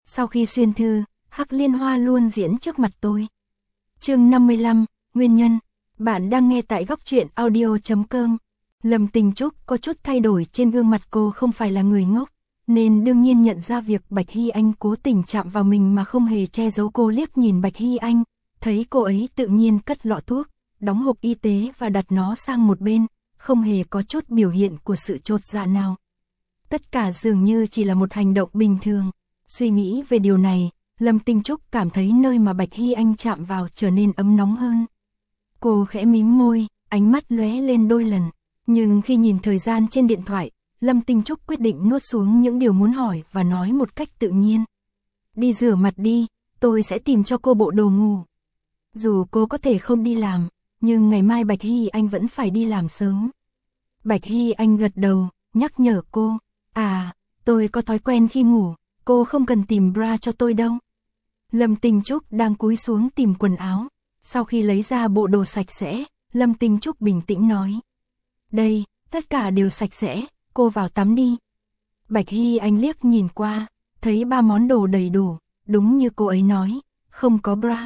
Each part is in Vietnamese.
Sau khi xuyên thư, Hắc Liên Hoa luôn diễn trước mặt tôi. Chương 55, Nguyên nhân. Bạn đang nghe tại góc truyện audio.com. Lâm Tình Trúc có chút thay đổi trên gương mặt, cô không phải là người ngốc, nên đương nhiên nhận ra việc Bạch Hy Anh cố tình chạm vào mình mà không hề che giấu. Cô liếc nhìn Bạch Hy Anh, thấy cô ấy tự nhiên cất lọ thuốc, đóng hộp y tế và đặt nó sang một bên, không hề có chút biểu hiện của sự chột dạ nào. Tất cả dường như chỉ là một hành động bình thường. Suy nghĩ về điều này, Lâm Tình Trúc cảm thấy nơi mà Bạch Hy Anh chạm vào trở nên ấm nóng hơn. Cô khẽ mím môi, ánh mắt lóe lên đôi lần. Nhưng khi nhìn thời gian trên điện thoại, Lâm Tình Trúc quyết định nuốt xuống những điều muốn hỏi và nói một cách tự nhiên. Đi rửa mặt đi, tôi sẽ tìm cho cô bộ đồ ngủ. Dù cô có thể không đi làm, nhưng ngày mai Bạch Hy Anh vẫn phải đi làm sớm. Bạch Hy Anh gật đầu, nhắc nhở cô. À, tôi có thói quen khi ngủ, cô không cần tìm bra cho tôi đâu. Lâm Tình Trúc đang cúi xuống tìm quần áo. Sau khi lấy ra bộ đồ sạch sẽ, Lâm Tình Trúc bình tĩnh nói. Đây, tất cả đều sạch sẽ, cô vào tắm đi. Bạch Hy Anh liếc nhìn qua, thấy 3 món đồ đầy đủ, đúng như cô ấy nói, không có bra.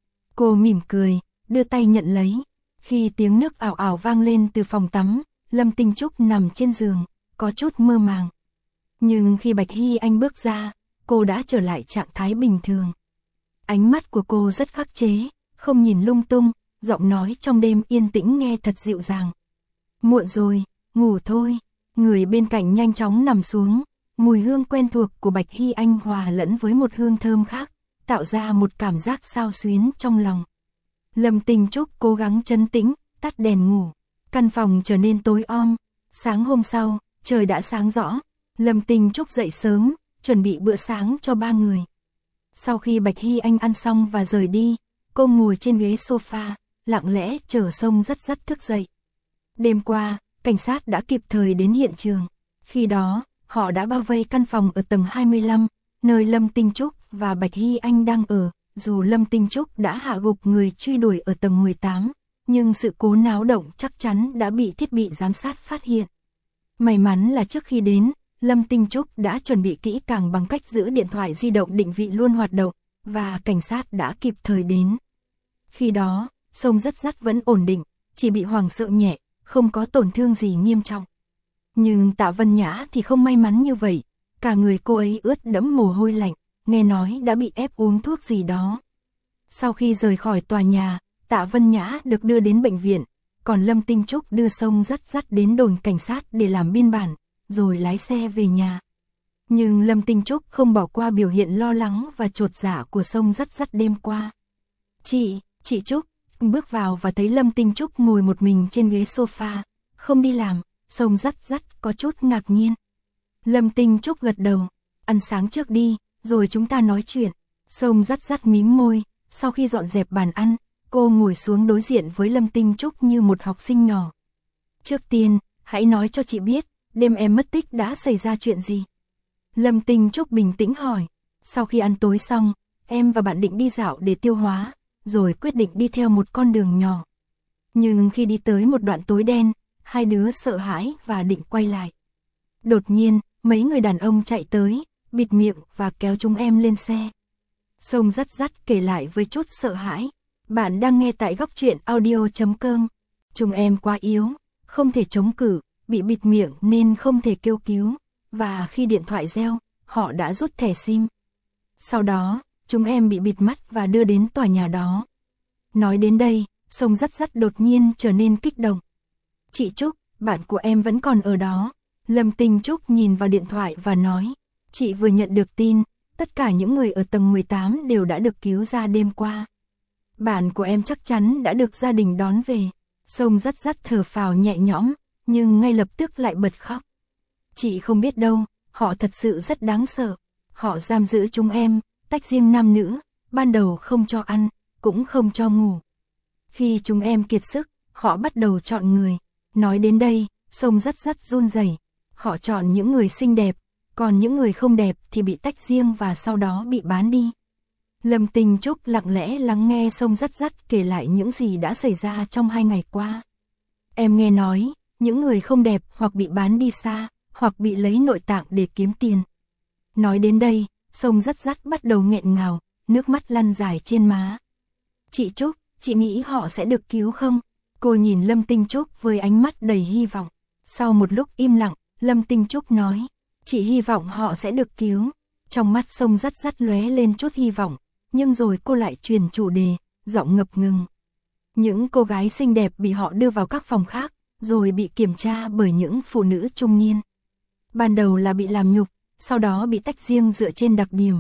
Cô mỉm cười, đưa tay nhận lấy. Khi tiếng nước ảo ảo vang lên từ phòng tắm, Lâm Tình Trúc nằm trên giường, có chút mơ màng. Nhưng khi Bạch Hy Anh bước ra, cô đã trở lại trạng thái bình thường. Ánh mắt của cô rất khắc chế, không nhìn lung tung, giọng nói trong đêm yên tĩnh nghe thật dịu dàng. Muộn rồi, ngủ thôi. Người bên cạnh nhanh chóng nằm xuống, mùi hương quen thuộc của Bạch Hy Anh hòa lẫn với một hương thơm khác, tạo ra một cảm giác xao xuyến trong lòng. Lâm Tình Trúc cố gắng trấn tĩnh, tắt đèn ngủ. Căn phòng trở nên tối om. Sáng hôm sau, trời đã sáng rõ. Lâm Tình Trúc dậy sớm, chuẩn bị bữa sáng cho 3 người. Sau khi Bạch Hy Anh ăn xong và rời đi, cô ngồi trên ghế sofa, lặng lẽ chờ Sông Dắt Dắt thức dậy. Đêm qua, cảnh sát đã kịp thời đến hiện trường. Khi đó, họ đã bao vây căn phòng ở tầng 25, nơi Lâm Tình Trúc và Bạch Hy Anh đang ở. Dù Lâm Tình Trúc đã hạ gục người truy đuổi ở tầng 18, nhưng sự cố náo động chắc chắn đã bị thiết bị giám sát phát hiện. May mắn là trước khi đến, Lâm Tình Trúc đã chuẩn bị kỹ càng bằng cách giữ điện thoại di động định vị luôn hoạt động, và cảnh sát đã kịp thời đến. Khi đó, Sông Dắt Dắt vẫn ổn định, chỉ bị hoảng sợ nhẹ, không có tổn thương gì nghiêm trọng. Nhưng Tạ Vân Nhã thì không may mắn như vậy, cả người cô ấy ướt đẫm mồ hôi lạnh, nghe nói đã bị ép uống thuốc gì đó. Sau khi rời khỏi tòa nhà, Tạ Vân Nhã được đưa đến bệnh viện, còn Lâm Tình Trúc đưa Sông Dắt Dắt đến đồn cảnh sát để làm biên bản, rồi lái xe về nhà. Nhưng Lâm Tình Trúc không bỏ qua biểu hiện lo lắng và chột dạ của Sông Dắt Dắt đêm qua. Chị Trúc, bước vào và thấy Lâm Tình Trúc ngồi một mình trên ghế sofa, không đi làm, Sông Dắt Dắt có chút ngạc nhiên. Lâm Tình Trúc gật đầu, ăn sáng trước đi, rồi chúng ta nói chuyện. Sông Dắt Dắt mím môi, sau khi dọn dẹp bàn ăn, cô ngồi xuống đối diện với Lâm Tình Trúc như một học sinh nhỏ. Trước tiên, hãy nói cho chị biết, đêm em mất tích đã xảy ra chuyện gì? Lâm Tình Trúc bình tĩnh hỏi. Sau khi ăn tối xong, em và bạn định đi dạo để tiêu hóa, rồi quyết định đi theo một con đường nhỏ. Nhưng khi đi tới một đoạn tối đen, hai đứa sợ hãi và định quay lại. Đột nhiên, mấy người đàn ông chạy tới, bịt miệng và kéo chúng em lên xe. Sông Dắt Dắt kể lại với chút sợ hãi. Bạn đang nghe tại góc truyện audio.com. Chúng em quá yếu, không thể chống cự, bị bịt miệng nên không thể kêu cứu. Và khi điện thoại reo, họ đã rút thẻ SIM. Sau đó, chúng em bị bịt mắt và đưa đến tòa nhà đó. Nói đến đây, Sông Dắt Dắt đột nhiên trở nên kích động. Chị Trúc, bạn của em vẫn còn ở đó. Lâm Tình Trúc nhìn vào điện thoại và nói. Chị vừa nhận được tin, tất cả những người ở tầng 18 đều đã được cứu ra đêm qua. Bạn của em chắc chắn đã được gia đình đón về. Sông Dắt Dắt thở phào nhẹ nhõm, nhưng ngay lập tức lại bật khóc. Chị không biết đâu, họ thật sự rất đáng sợ. Họ giam giữ chúng em, tách riêng nam nữ, ban đầu không cho ăn, cũng không cho ngủ. Khi chúng em kiệt sức, họ bắt đầu chọn người. Nói đến đây, Sông Dắt Dắt run rẩy. Họ chọn những người xinh đẹp, còn những người không đẹp thì bị tách riêng và sau đó bị bán đi. Lâm Tình Trúc lặng lẽ lắng nghe Sông Dắt Dắt kể lại những gì đã xảy ra trong 2 ngày qua. Em nghe nói, những người không đẹp hoặc bị bán đi xa, hoặc bị lấy nội tạng để kiếm tiền. Nói đến đây, Sông Dắt Dắt bắt đầu nghẹn ngào, nước mắt lăn dài trên má. Chị Trúc, chị nghĩ họ sẽ được cứu không? Cô nhìn Lâm Tinh Trúc với ánh mắt đầy hy vọng. Sau một lúc im lặng, Lâm Tinh Trúc nói, chị hy vọng họ sẽ được cứu. Trong mắt Sông Dắt Dắt lóe lên chút hy vọng, nhưng rồi cô lại truyền chủ đề, giọng ngập ngừng. Những cô gái xinh đẹp bị họ đưa vào các phòng khác, rồi bị kiểm tra bởi những phụ nữ trung niên. Ban đầu là bị làm nhục, sau đó bị tách riêng dựa trên đặc điểm.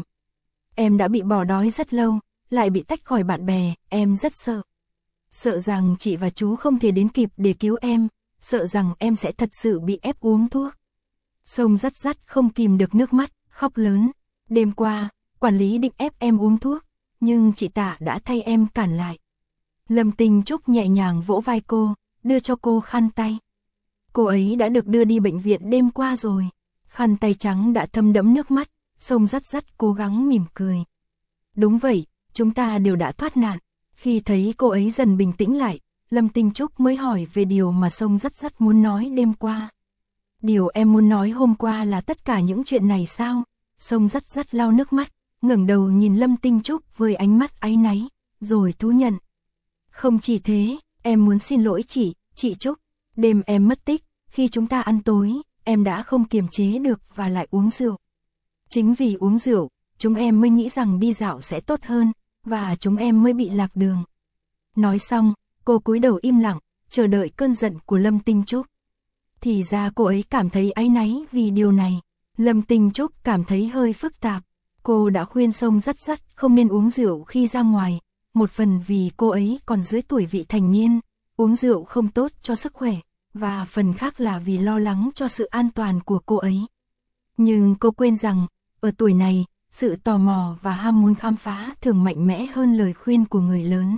Em đã bị bỏ đói rất lâu, lại bị tách khỏi bạn bè, em rất sợ. Sợ rằng chị và chú không thể đến kịp để cứu em, sợ rằng em sẽ thật sự bị ép uống thuốc. Sông Dắt Dắt không kìm được nước mắt, khóc lớn. Đêm qua, quản lý định ép em uống thuốc, nhưng chị Tạ đã thay em cản lại. Lâm Tinh Trúc nhẹ nhàng vỗ vai cô, đưa cho cô khăn tay. Cô ấy đã được đưa đi bệnh viện đêm qua rồi. Khăn tay trắng đã thấm đẫm nước mắt, Sông Dắt Dắt cố gắng mỉm cười. Đúng vậy, chúng ta đều đã thoát nạn. Khi thấy cô ấy dần bình tĩnh lại, Lâm Tinh Trúc mới hỏi về điều mà Sông Dắt Dắt muốn nói đêm qua. Điều em muốn nói hôm qua là tất cả những chuyện này sao? Sông Dắt Dắt lau nước mắt, ngẩng đầu nhìn Lâm Tinh Trúc với ánh mắt áy náy, rồi thú nhận. Không chỉ thế, em muốn xin lỗi chị Trúc. Đêm em mất tích, khi chúng ta ăn tối, em đã không kiềm chế được và lại uống rượu. Chính vì uống rượu, chúng em mới nghĩ rằng đi dạo sẽ tốt hơn, và chúng em mới bị lạc đường. Nói xong, cô cúi đầu im lặng, chờ đợi cơn giận của Lâm Tinh Trúc. Thì ra cô ấy cảm thấy áy náy vì điều này. Lâm Tinh Trúc cảm thấy hơi phức tạp. Cô đã khuyên Sông Dắt Dắt không nên uống rượu khi ra ngoài, một phần vì cô ấy còn dưới tuổi vị thành niên, uống rượu không tốt cho sức khỏe, và phần khác là vì lo lắng cho sự an toàn của cô ấy. Nhưng cô quên rằng, ở tuổi này, sự tò mò và ham muốn khám phá thường mạnh mẽ hơn lời khuyên của người lớn.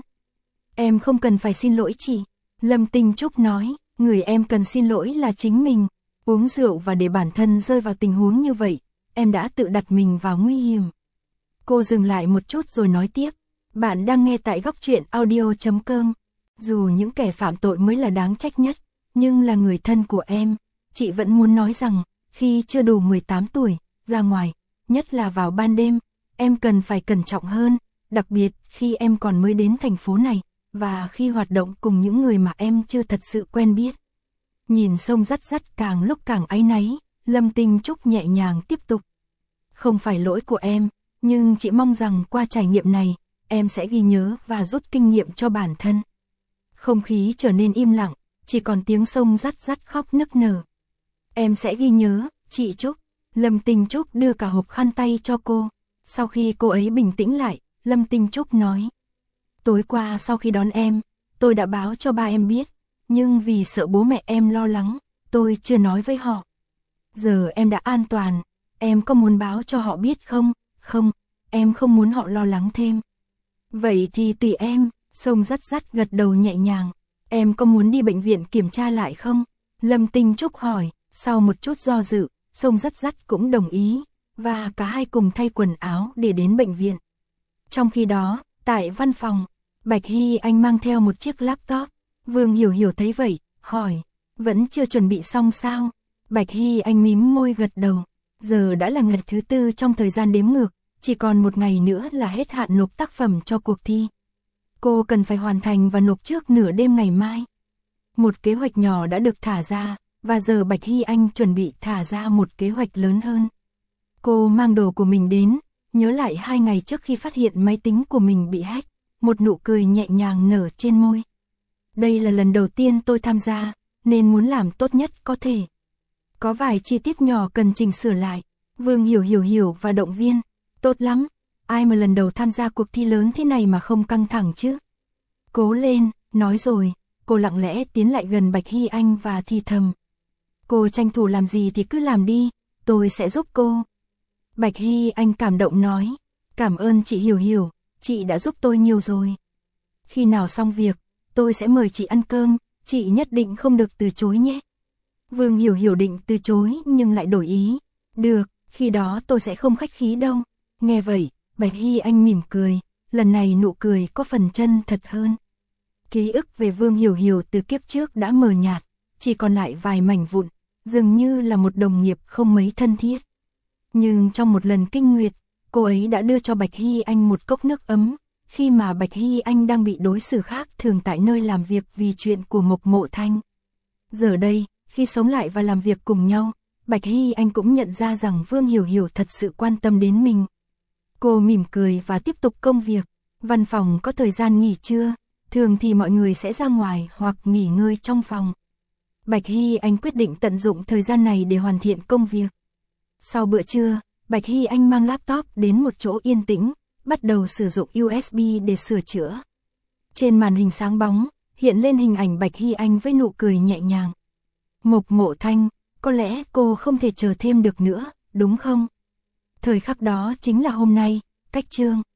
Em không cần phải xin lỗi chị, Lâm Tinh Trúc nói, người em cần xin lỗi là chính mình. Uống rượu và để bản thân rơi vào tình huống như vậy, em đã tự đặt mình vào nguy hiểm. Cô dừng lại một chút rồi nói tiếp, bạn đang nghe tại Góc Truyện Audio.com. Dù những kẻ phạm tội mới là đáng trách nhất, nhưng là người thân của em, chị vẫn muốn nói rằng, khi chưa đủ 18 tuổi, ra ngoài, nhất là vào ban đêm, em cần phải cẩn trọng hơn, đặc biệt khi em còn mới đến thành phố này, và khi hoạt động cùng những người mà em chưa thật sự quen biết. Nhìn Sông Dắt Dắt càng lúc càng áy náy, Lâm Tinh Trúc nhẹ nhàng tiếp tục. Không phải lỗi của em, nhưng chị mong rằng qua trải nghiệm này, em sẽ ghi nhớ và rút kinh nghiệm cho bản thân. Không khí trở nên im lặng, chỉ còn tiếng Sông Dắt Dắt khóc nức nở. Em sẽ ghi nhớ, chị Trúc. Lâm Tinh Trúc đưa cả hộp khăn tay cho cô. Sau khi cô ấy bình tĩnh lại, Lâm Tinh Trúc nói. Tối qua sau khi đón em, tôi đã báo cho ba em biết, nhưng vì sợ bố mẹ em lo lắng, tôi chưa nói với họ. Giờ em đã an toàn, em có muốn báo cho họ biết không? Không, em không muốn họ lo lắng thêm. Vậy thì tùy em, Sông Dắt Dắt gật đầu nhẹ nhàng. Em có muốn đi bệnh viện kiểm tra lại không? Lâm Tinh Trúc hỏi. Sau một chút do dự, Sông Dắt Dắt cũng đồng ý, và cả hai cùng thay quần áo để đến bệnh viện. Trong khi đó, tại văn phòng, Bạch Hy Anh mang theo một chiếc laptop. Vương Hiểu Hiểu thấy vậy, hỏi, vẫn chưa chuẩn bị xong sao? Bạch Hy Anh mím môi gật đầu. Giờ đã là ngày thứ 4 trong thời gian đếm ngược, chỉ còn một ngày nữa là hết hạn nộp tác phẩm cho cuộc thi. Cô cần phải hoàn thành và nộp trước nửa đêm ngày mai. Một kế hoạch nhỏ đã được thả ra, và giờ Bạch Hy Anh chuẩn bị thả ra một kế hoạch lớn hơn. Cô mang đồ của mình đến, nhớ lại 2 ngày trước khi phát hiện máy tính của mình bị hack, một nụ cười nhẹ nhàng nở trên môi. Đây là lần đầu tiên tôi tham gia, nên muốn làm tốt nhất có thể. Có vài chi tiết nhỏ cần chỉnh sửa lại. Vương Hiểu Hiểu và động viên. Tốt lắm, ai mà lần đầu tham gia cuộc thi lớn thế này mà không căng thẳng chứ. Cố lên, nói rồi, cô lặng lẽ tiến lại gần Bạch Hy Anh và thì thầm. Cô tranh thủ làm gì thì cứ làm đi, tôi sẽ giúp cô. Bạch Hy Anh cảm động nói. Cảm ơn chị Hiểu Hiểu, chị đã giúp tôi nhiều rồi. Khi nào xong việc, tôi sẽ mời chị ăn cơm, chị nhất định không được từ chối nhé. Vương Hiểu Hiểu định từ chối nhưng lại đổi ý. Được, khi đó tôi sẽ không khách khí đâu. Nghe vậy, Bạch Hy Anh mỉm cười, lần này nụ cười có phần chân thật hơn. Ký ức về Vương Hiểu Hiểu từ kiếp trước đã mờ nhạt, chỉ còn lại vài mảnh vụn, dường như là một đồng nghiệp không mấy thân thiết. Nhưng trong một lần kinh nguyệt, Cô ấy đã đưa cho Bạch Hy Anh một cốc nước ấm, khi mà Bạch Hy Anh đang bị đối xử khác thường tại nơi làm việc vì chuyện của Mộc Mộ Thanh. Giờ đây, khi sống lại và làm việc cùng nhau, Bạch Hy Anh cũng nhận ra rằng Vương Hiểu Hiểu thật sự quan tâm đến mình. Cô mỉm cười và tiếp tục công việc. Văn phòng có thời gian nghỉ trưa, thường thì mọi người sẽ ra ngoài hoặc nghỉ ngơi trong phòng. Bạch Hy Anh quyết định tận dụng thời gian này để hoàn thiện công việc. Sau bữa trưa, Bạch Hy Anh mang laptop đến một chỗ yên tĩnh, bắt đầu sử dụng USB để sửa chữa. Trên màn hình sáng bóng, hiện lên hình ảnh Bạch Hy Anh với nụ cười nhẹ nhàng. Mộc Mộ Thanh, có lẽ cô không thể chờ thêm được nữa, đúng không? Thời khắc đó chính là hôm nay, cách chương.